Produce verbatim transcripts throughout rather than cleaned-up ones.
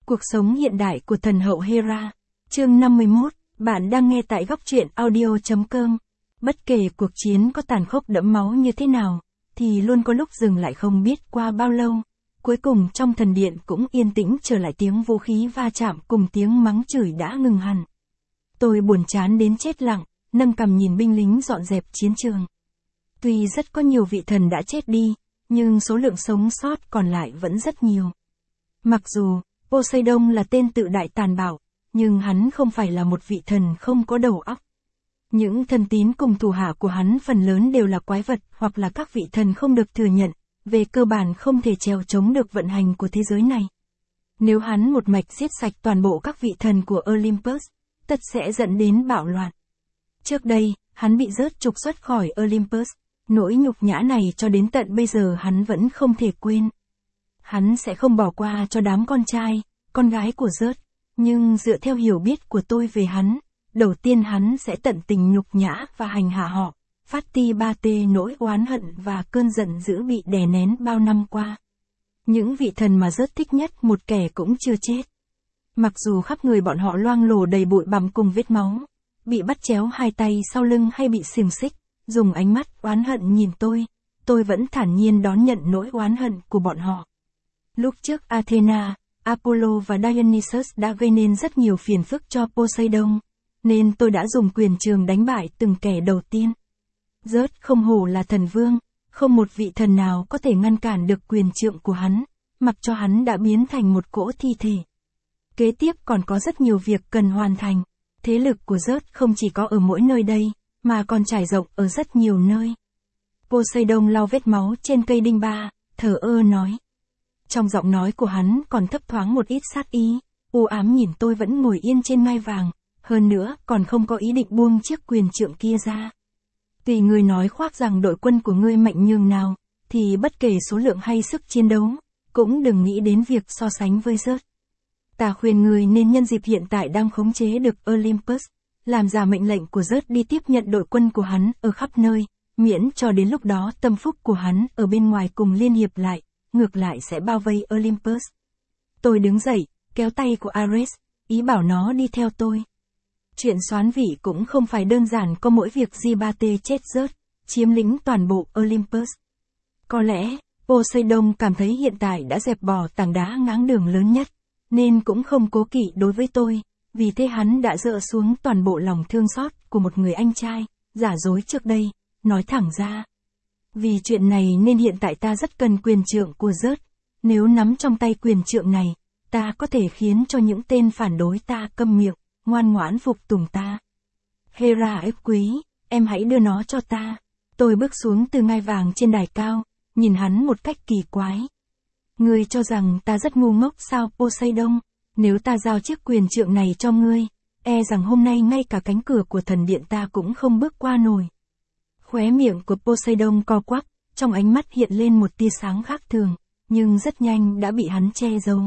Cuộc sống hiện đại của thần hậu Hera. Chương năm mươi mốt, bạn đang nghe tại góc truyện audio chấm com. Bất kể cuộc chiến có tàn khốc đẫm máu như thế nào, thì luôn có lúc dừng lại không biết qua bao lâu. Cuối cùng trong thần điện cũng yên tĩnh trở lại tiếng vũ khí va chạm cùng tiếng mắng chửi đã ngừng hẳn. Tôi buồn chán đến chết lặng, nâng cằm nhìn binh lính dọn dẹp chiến trường. Tuy rất có nhiều vị thần đã chết đi, nhưng số lượng sống sót còn lại vẫn rất nhiều. Mặc dù Poseidon là tên tự đại tàn bạo, nhưng hắn không phải là một vị thần không có đầu óc. Những thần tín cùng thủ hạ của hắn phần lớn đều là quái vật hoặc là các vị thần không được thừa nhận, về cơ bản không thể trèo chống được vận hành của thế giới này. Nếu hắn một mạch giết sạch toàn bộ các vị thần của Olympus, tất sẽ dẫn đến bạo loạn. Trước đây, hắn bị rớt trục xuất khỏi Olympus, nỗi nhục nhã này cho đến tận bây giờ hắn vẫn không thể quên. Hắn sẽ không bỏ qua cho đám con trai, con gái của Zeus, nhưng dựa theo hiểu biết của tôi về hắn, đầu tiên hắn sẽ tận tình nhục nhã và hành hạ họ, phát ti ba tê nỗi oán hận và cơn giận dữ bị đè nén bao năm qua. Những vị thần mà Zeus thích nhất một kẻ cũng chưa chết. Mặc dù khắp người bọn họ loang lổ đầy bụi bặm cùng vết máu, bị bắt chéo hai tay sau lưng hay bị xiềng xích, dùng ánh mắt oán hận nhìn tôi, tôi vẫn thản nhiên đón nhận nỗi oán hận của bọn họ. Lúc trước Athena, Apollo và Dionysus đã gây nên rất nhiều phiền phức cho Poseidon, nên tôi đã dùng quyền trường đánh bại từng kẻ đầu tiên. Zeus không hổ là thần vương, không một vị thần nào có thể ngăn cản được quyền trượng của hắn, mặc cho hắn đã biến thành một cỗ thi thể. Kế tiếp còn có rất nhiều việc cần hoàn thành, thế lực của Zeus không chỉ có ở mỗi nơi đây, mà còn trải rộng ở rất nhiều nơi. Poseidon lau vết máu trên cây đinh ba, thờ ơ nói. Trong giọng nói của hắn còn thấp thoáng một ít sát ý, u ám nhìn tôi vẫn ngồi yên trên ngai vàng, hơn nữa còn không có ý định buông chiếc quyền trượng kia ra. Tùy người nói khoác rằng đội quân của ngươi mạnh nhường nào, thì bất kể số lượng hay sức chiến đấu, cũng đừng nghĩ đến việc so sánh với Zeus. Ta khuyên ngươi nên nhân dịp hiện tại đang khống chế được Olympus, làm giả mệnh lệnh của Zeus đi tiếp nhận đội quân của hắn ở khắp nơi, miễn cho đến lúc đó tâm phúc của hắn ở bên ngoài cùng liên hiệp lại, ngược lại sẽ bao vây Olympus. Tôi đứng dậy, kéo tay của Ares, ý bảo nó đi theo tôi. Chuyện soán vị cũng không phải đơn giản có mỗi việc Gibate chết rớt, chiếm lĩnh toàn bộ Olympus. Có lẽ, Poseidon cảm thấy hiện tại đã dẹp bỏ tảng đá ngáng đường lớn nhất, nên cũng không cố kỵ đối với tôi, vì thế hắn đã dỡ xuống toàn bộ lòng thương xót của một người anh trai, giả dối trước đây, nói thẳng ra. Vì chuyện này nên hiện tại ta rất cần quyền trượng của Zeus, nếu nắm trong tay quyền trượng này, ta có thể khiến cho những tên phản đối ta câm miệng, ngoan ngoãn phục tùng ta. Hera ếp quý, em hãy đưa nó cho ta. Tôi bước xuống từ ngai vàng trên đài cao, nhìn hắn một cách kỳ quái. Ngươi cho rằng ta rất ngu ngốc sao Poseidon, nếu ta giao chiếc quyền trượng này cho ngươi, e rằng hôm nay ngay cả cánh cửa của thần điện ta cũng không bước qua nổi. Khóe miệng của Poseidon co quắp, trong ánh mắt hiện lên một tia sáng khác thường, nhưng rất nhanh đã bị hắn che giấu.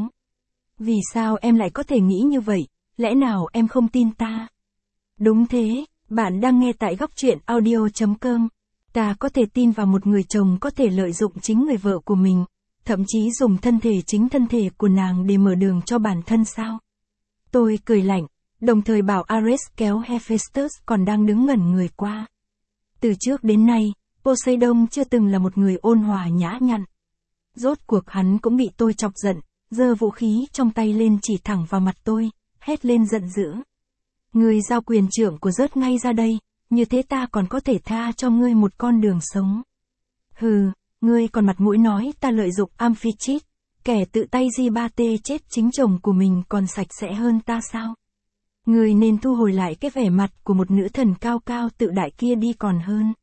Vì sao em lại có thể nghĩ như vậy, lẽ nào em không tin ta? Đúng thế, bạn đang nghe tại góc truyện audio chấm com. Ta có thể tin vào một người chồng có thể lợi dụng chính người vợ của mình, thậm chí dùng thân thể chính thân thể của nàng để mở đường cho bản thân sao? Tôi cười lạnh, đồng thời bảo Ares kéo Hephaestus còn đang đứng ngẩn người qua. Từ trước đến nay, Poseidon chưa từng là một người ôn hòa nhã nhặn. Rốt cuộc hắn cũng bị tôi chọc giận, giơ vũ khí trong tay lên chỉ thẳng vào mặt tôi, hét lên giận dữ. Ngươi giao quyền trượng của Zeus ngay ra đây, như thế ta còn có thể tha cho ngươi một con đường sống. Hừ, ngươi còn mặt mũi nói ta lợi dụng Amphitrite, kẻ tự tay Gibate chết chính chồng của mình còn sạch sẽ hơn ta sao? Ngươi nên thu hồi lại cái vẻ mặt của một nữ thần cao cao tự đại kia đi còn hơn.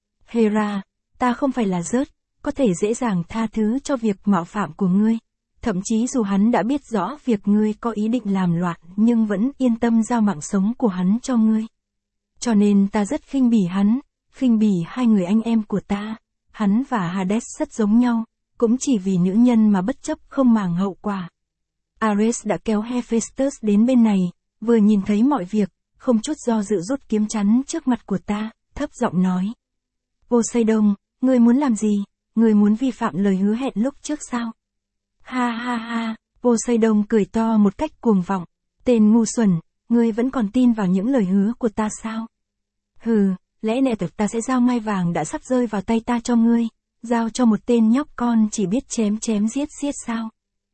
Hera, ta không phải là Zeus, có thể dễ dàng tha thứ cho việc mạo phạm của ngươi. Thậm chí dù hắn đã biết rõ việc ngươi có ý định làm loạn nhưng vẫn yên tâm giao mạng sống của hắn cho ngươi. Cho nên ta rất khinh bỉ hắn, khinh bỉ hai người anh em của ta. Hắn và Hades rất giống nhau, cũng chỉ vì nữ nhân mà bất chấp không màng hậu quả. Ares đã kéo Hephaestus đến bên này, vừa nhìn thấy mọi việc, không chút do dự rút kiếm chắn trước mặt của ta, thấp giọng nói. Poseidon, ngươi muốn làm gì? Ngươi muốn vi phạm lời hứa hẹn lúc trước sao? Ha ha ha, Poseidon cười to một cách cuồng vọng. Tên ngu xuẩn, ngươi vẫn còn tin vào những lời hứa của ta sao? Hừ, lẽ nẹ thực ta sẽ giao ngai vàng đã sắp rơi vào tay ta cho ngươi, giao cho một tên nhóc con chỉ biết chém chém giết giết sao?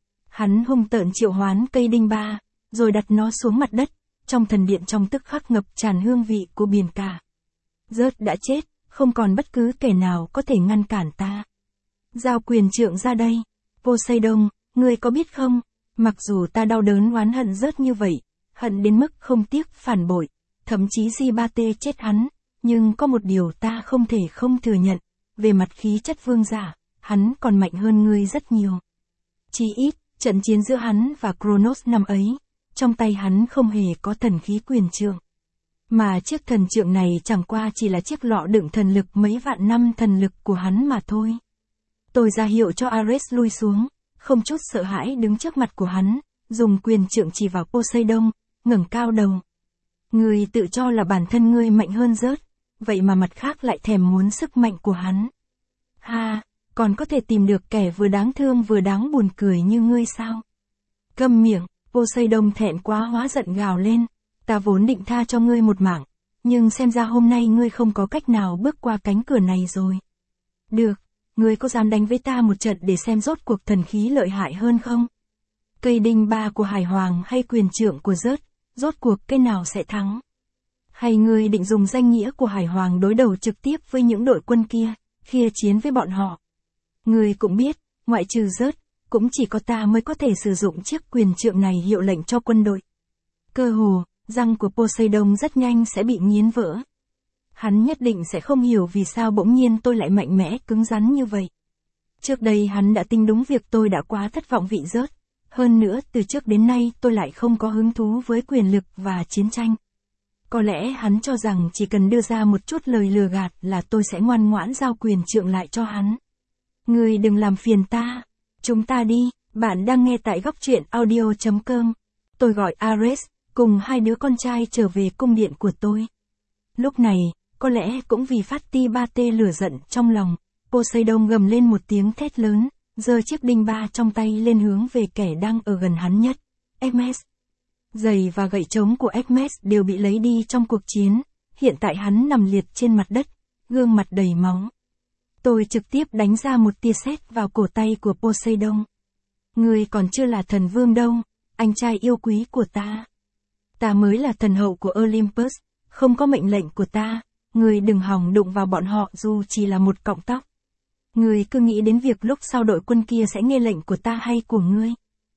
Hắn hung tợn triệu hoán cây đinh ba, rồi đặt nó xuống mặt đất, trong thần điện trong tức khắc ngập tràn hương vị của biển cả. Rớt đã chết, không còn bất cứ kẻ nào có thể ngăn cản ta. Giao quyền trượng ra đây. Poseidon, ngươi có biết không, mặc dù ta đau đớn oán hận rớt như vậy, hận đến mức không tiếc phản bội, thậm chí Giba-tê chết hắn, nhưng có một điều ta không thể không thừa nhận, về mặt khí chất vương giả, hắn còn mạnh hơn ngươi rất nhiều. Chỉ ít, trận chiến giữa hắn và Kronos năm ấy, trong tay hắn không hề có thần khí quyền trượng. Mà chiếc thần trượng này chẳng qua chỉ là chiếc lọ đựng thần lực mấy vạn năm thần lực của hắn mà thôi. Tôi ra hiệu cho Ares lui xuống, không chút sợ hãi đứng trước mặt của hắn, dùng quyền trượng chỉ vào Poseidon, ngẩng cao đầu. Ngươi tự cho là bản thân ngươi mạnh hơn rớt, vậy mà mặt khác lại thèm muốn sức mạnh của hắn. Ha, còn có thể tìm được kẻ vừa đáng thương vừa đáng buồn cười như ngươi sao? Câm miệng, Poseidon thẹn quá hóa giận gào lên, ta vốn định tha cho ngươi một mạng, nhưng xem ra hôm nay ngươi không có cách nào bước qua cánh cửa này rồi. Được, ngươi có dám đánh với ta một trận để xem rốt cuộc thần khí lợi hại hơn không? Cây đinh ba của Hải Hoàng hay quyền trượng của rớt, rốt cuộc cái nào sẽ thắng? Hay ngươi định dùng danh nghĩa của Hải Hoàng đối đầu trực tiếp với những đội quân kia, khia chiến với bọn họ? Ngươi cũng biết, ngoại trừ rớt, cũng chỉ có ta mới có thể sử dụng chiếc quyền trượng này hiệu lệnh cho quân đội. Cơ hồ, răng của Poseidon rất nhanh sẽ bị nghiến vỡ. Hắn nhất định sẽ không hiểu vì sao bỗng nhiên tôi lại mạnh mẽ cứng rắn như vậy. Trước đây hắn đã tính đúng việc tôi đã quá thất vọng vị rớt. Hơn nữa từ trước đến nay tôi lại không có hứng thú với quyền lực và chiến tranh. Có lẽ hắn cho rằng chỉ cần đưa ra một chút lời lừa gạt là tôi sẽ ngoan ngoãn giao quyền trượng lại cho hắn. Ngươi đừng làm phiền ta. Chúng ta đi, bạn đang nghe tại góc truyện audio chấm com. Tôi gọi Ares, cùng hai đứa con trai trở về cung điện của tôi. Lúc này, có lẽ cũng vì phát ti ba tê lửa giận trong lòng, Poseidon gầm lên một tiếng thét lớn, giơ chiếc đinh ba trong tay lên hướng về kẻ đang ở gần hắn nhất, Hermes. Giày và gậy trống của Hermes đều bị lấy đi trong cuộc chiến, hiện tại hắn nằm liệt trên mặt đất, gương mặt đầy máu. Tôi trực tiếp đánh ra một tia sét vào cổ tay của Poseidon. Ngươi còn chưa là thần vương đâu, anh trai yêu quý của ta. Ta mới là thần hậu của Olympus, không có mệnh lệnh của ta, ngươi đừng hòng đụng vào bọn họ dù chỉ là một cọng tóc. Ngươi cứ nghĩ đến việc lúc sau đội quân kia sẽ nghe lệnh của ta hay của ngươi.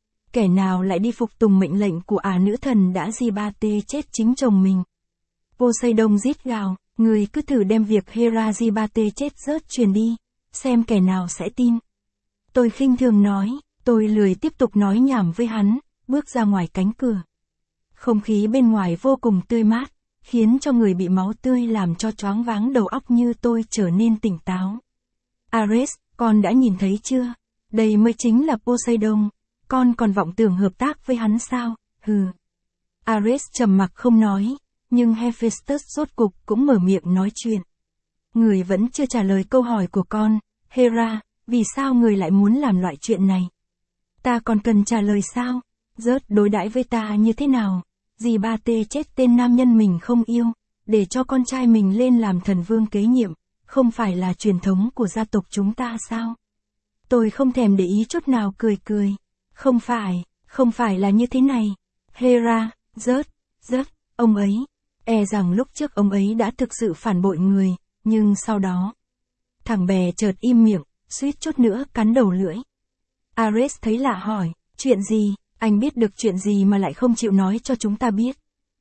Kẻ nào lại đi phục tùng mệnh lệnh của ả nữ thần đã Giba-tê chết chính chồng mình. Poseidon rít gào, ngươi cứ thử đem việc Hera Giba-tê chết rớt truyền đi, xem kẻ nào sẽ tin. Tôi khinh thường nói, tôi lười tiếp tục nói nhảm với hắn, bước ra ngoài cánh cửa. Không khí bên ngoài vô cùng tươi mát, khiến cho người bị máu tươi làm cho choáng váng đầu óc như tôi trở nên tỉnh táo. Ares, con đã nhìn thấy chưa? Đây mới chính là Poseidon. Con còn vọng tưởng hợp tác với hắn sao? Hừ. Ares trầm mặc không nói, nhưng Hephaestus rốt cục cũng mở miệng nói chuyện. Người vẫn chưa trả lời câu hỏi của con, Hera, vì sao người lại muốn làm loại chuyện này? Ta còn cần trả lời sao? Rớt đối đãi với ta như thế nào? Giba-tê chết tên nam nhân mình không yêu, để cho con trai mình lên làm thần vương kế nhiệm, không phải là truyền thống của gia tộc chúng ta sao? Tôi không thèm để ý chút nào cười cười. Không phải, không phải là như thế này. Hera, rớt, rớt, ông ấy. E rằng lúc trước ông ấy đã thực sự phản bội người, nhưng sau đó. Thằng bè chợt im miệng, suýt chút nữa cắn đầu lưỡi. Ares thấy lạ hỏi, chuyện gì, anh biết được chuyện gì mà lại không chịu nói cho chúng ta biết?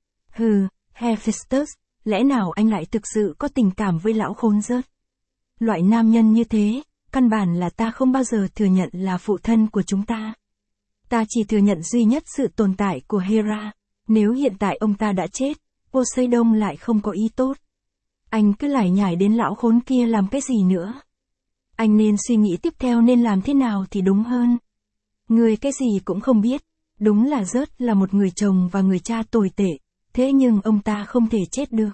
Hừ, Hephaestus, lẽ nào anh lại thực sự có tình cảm với lão khốn rớt? Loại nam nhân như thế, căn bản là ta không bao giờ thừa nhận là phụ thân của chúng ta. Ta chỉ thừa nhận duy nhất sự tồn tại của Hera, nếu hiện tại ông ta đã chết, Poseidon lại không có ý tốt. Anh cứ lải nhải đến lão khốn kia làm cái gì nữa? Anh nên suy nghĩ tiếp theo nên làm thế nào thì đúng hơn. Người cái gì cũng không biết, đúng là rớt là một người chồng và người cha tồi tệ, thế nhưng ông ta không thể chết được.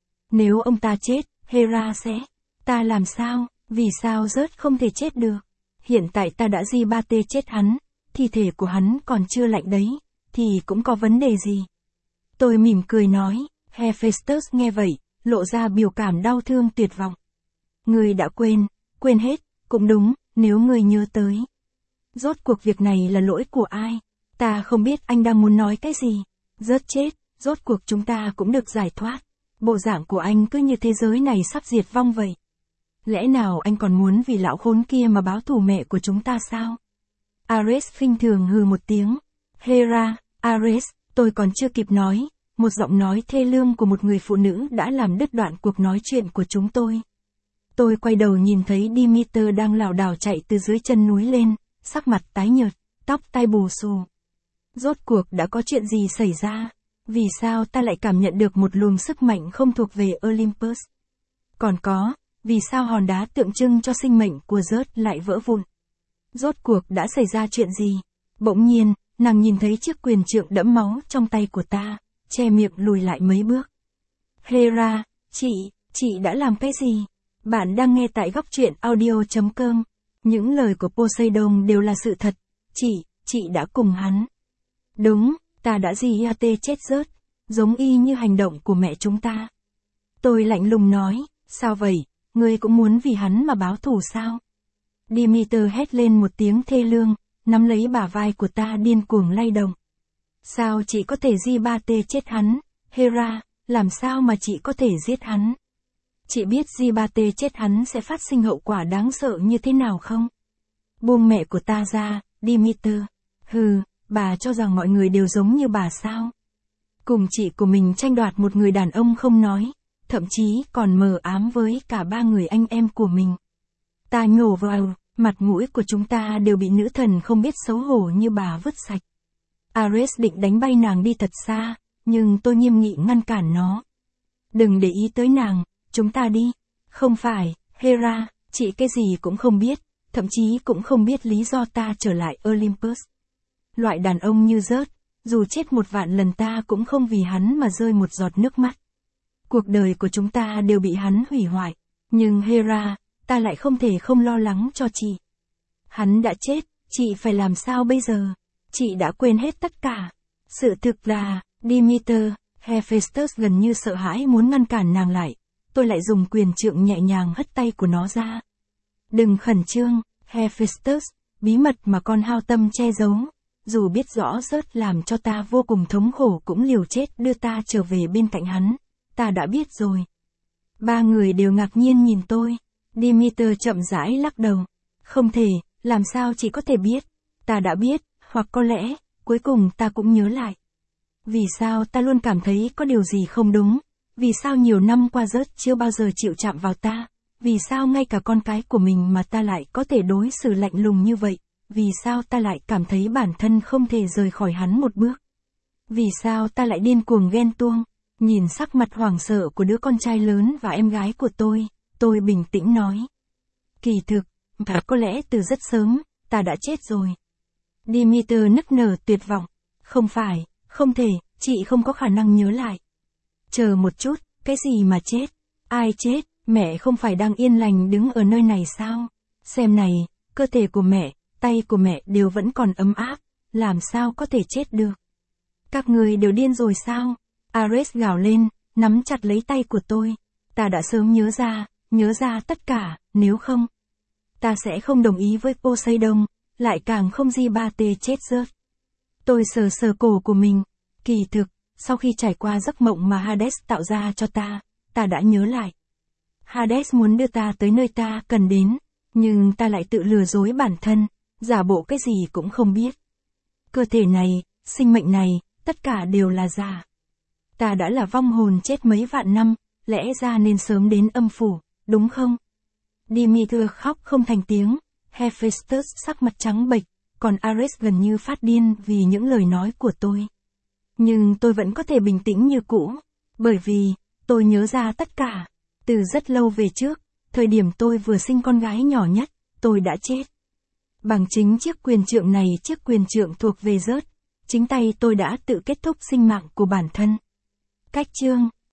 Nếu ông ta chết, Hera sẽ, ta làm sao, vì sao rớt không thể chết được? Hiện tại ta đã Giba-tê chết hắn, thi thể của hắn còn chưa lạnh đấy, thì cũng có vấn đề gì. Tôi mỉm cười nói, Hephaestus nghe vậy, lộ ra biểu cảm đau thương tuyệt vọng. Ngươi đã quên, quên hết, cũng đúng, nếu ngươi nhớ tới. Rốt cuộc việc này là lỗi của ai? Ta không biết anh đang muốn nói cái gì. Rớt chết, rốt cuộc chúng ta cũng được giải thoát. Bộ dạng của anh cứ như thế giới này sắp diệt vong vậy. Lẽ nào anh còn muốn vì lão khốn kia mà báo thù mẹ của chúng ta sao? Ares khinh thường hừ một tiếng. Hera, Ares, tôi còn chưa kịp nói. Một giọng nói thê lương của một người phụ nữ đã làm đứt đoạn cuộc nói chuyện của chúng tôi. Tôi quay đầu nhìn thấy Demeter đang lảo đảo chạy từ dưới chân núi lên, sắc mặt tái nhợt, tóc tai bù xù. Rốt cuộc đã có chuyện gì xảy ra? Vì sao ta lại cảm nhận được một luồng sức mạnh không thuộc về Olympus? Còn có, vì sao hòn đá tượng trưng cho sinh mệnh của Zeus lại vỡ vụn? Rốt cuộc đã xảy ra chuyện gì? Bỗng nhiên, nàng nhìn thấy chiếc quyền trượng đẫm máu trong tay của ta, che miệng lùi lại mấy bước. Hera, chị, chị đã làm cái gì? Bạn đang nghe tại góc truyện audio chấm com. Những lời của Poseidon đều là sự thật. Chị, chị đã cùng hắn. Đúng, ta đã gì at chết rớt, giống y như hành động của mẹ chúng ta. Tôi lạnh lùng nói, sao vậy, ngươi cũng muốn vì hắn mà báo thù sao? Demeter hét lên một tiếng thê lương, nắm lấy bả vai của ta điên cuồng lay động. Sao chị có thể di ba tê chết hắn? Hera, làm sao mà chị có thể giết hắn? Chị biết di ba tê chết hắn sẽ phát sinh hậu quả đáng sợ như thế nào không? Buông mẹ của ta ra, Demeter. Hừ, bà cho rằng mọi người đều giống như bà sao? Cùng chị của mình tranh đoạt một người đàn ông không nói, thậm chí còn mờ ám với cả ba người anh em của mình. Ta nhổ vào, mặt mũi của chúng ta đều bị nữ thần không biết xấu hổ như bà vứt sạch. Ares định đánh bay nàng đi thật xa, nhưng tôi nghiêm nghị ngăn cản nó. Đừng để ý tới nàng, chúng ta đi. Không phải, Hera, chị cái gì cũng không biết, thậm chí cũng không biết lý do ta trở lại Olympus. Loại đàn ông như Zeus, dù chết một vạn lần ta cũng không vì hắn mà rơi một giọt nước mắt. Cuộc đời của chúng ta đều bị hắn hủy hoại, nhưng Hera, ta lại không thể không lo lắng cho chị. Hắn đã chết, chị phải làm sao bây giờ? Chị đã quên hết tất cả. Sự thực là, Demeter, Hephaestus gần như sợ hãi muốn ngăn cản nàng lại. Tôi lại dùng quyền trượng nhẹ nhàng hất tay của nó ra. Đừng khẩn trương, Hephaestus, bí mật mà con hao tâm che giấu. Dù biết rõ rớt làm cho ta vô cùng thống khổ cũng liều chết đưa ta trở về bên cạnh hắn. Ta đã biết rồi. Ba người đều ngạc nhiên nhìn tôi. Demeter chậm rãi lắc đầu. Không thể, làm sao chị có thể biết? Ta đã biết, hoặc có lẽ, cuối cùng ta cũng nhớ lại. Vì sao ta luôn cảm thấy có điều gì không đúng? Vì sao nhiều năm qua Zeus chưa bao giờ chịu chạm vào ta? Vì sao ngay cả con cái của mình mà ta lại có thể đối xử lạnh lùng như vậy? Vì sao ta lại cảm thấy bản thân không thể rời khỏi hắn một bước? Vì sao ta lại điên cuồng ghen tuông? Nhìn sắc mặt hoảng sợ của đứa con trai lớn và em gái của tôi, tôi bình tĩnh nói. Kỳ thực, và có lẽ từ rất sớm, ta đã chết rồi. Demeter nức nở tuyệt vọng. Không phải, không thể, chị không có khả năng nhớ lại. Chờ một chút, cái gì mà chết? Ai chết? Mẹ không phải đang yên lành đứng ở nơi này sao? Xem này, cơ thể của mẹ, tay của mẹ đều vẫn còn ấm áp, làm sao có thể chết được? Các người đều điên rồi sao? Ares gào lên, nắm chặt lấy tay của tôi. Ta đã sớm nhớ ra, nhớ ra tất cả, nếu không, ta sẽ không đồng ý với Poseidon, lại càng không di ba tê chết rớt. Tôi sờ sờ cổ của mình. Kỳ thực, sau khi trải qua giấc mộng mà Hades tạo ra cho ta, ta đã nhớ lại. Hades muốn đưa ta tới nơi ta cần đến, nhưng ta lại tự lừa dối bản thân, giả bộ cái gì cũng không biết. Cơ thể này, sinh mệnh này, tất cả đều là giả. Ta đã là vong hồn chết mấy vạn năm, lẽ ra nên sớm đến âm phủ, đúng không? Demeter khóc không thành tiếng, Hephaestus sắc mặt trắng bệch, còn Ares gần như phát điên vì những lời nói của tôi. Nhưng tôi vẫn có thể bình tĩnh như cũ, bởi vì, tôi nhớ ra tất cả. Từ rất lâu về trước, thời điểm tôi vừa sinh con gái nhỏ nhất, tôi đã chết. Bằng chính chiếc quyền trượng này, chiếc quyền trượng thuộc về Zeus, chính tay tôi đã tự kết thúc sinh mạng của bản thân. Cách chương